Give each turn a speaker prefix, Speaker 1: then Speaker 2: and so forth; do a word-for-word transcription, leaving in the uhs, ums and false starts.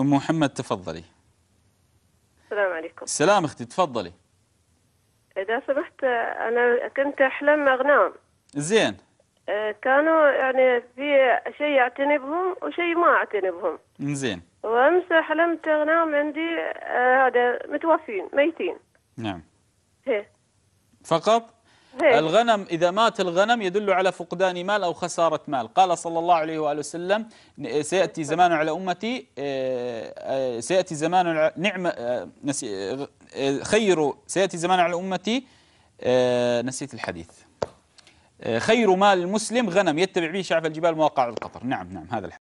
Speaker 1: أم محمد تفضلي.
Speaker 2: السلام عليكم.
Speaker 1: السلام أختي تفضلي.
Speaker 2: إذا سمحت أنا كنت أحلم أغنام.
Speaker 1: زين.
Speaker 2: كانوا يعني في شيء أعتني بهم وشيء ما أعتني بهم.
Speaker 1: زين.
Speaker 2: وأمس حلمت أغنام عندي هذا متوفين ميتين.
Speaker 1: نعم.
Speaker 2: هي.
Speaker 1: فقط؟
Speaker 2: هي.
Speaker 1: الغنم إذا مات الغنم يدل على فقدان مال أو خسارة مال. قال صلى الله عليه وآله وسلم سيأتي زمان على أمتي سيأتي زمان نعم خير سيأتي زمان على أمتي نسيت الحديث خير مال المسلم غنم يتبع به شعف الجبال مواقع القطر. نعم نعم هذا الحديث.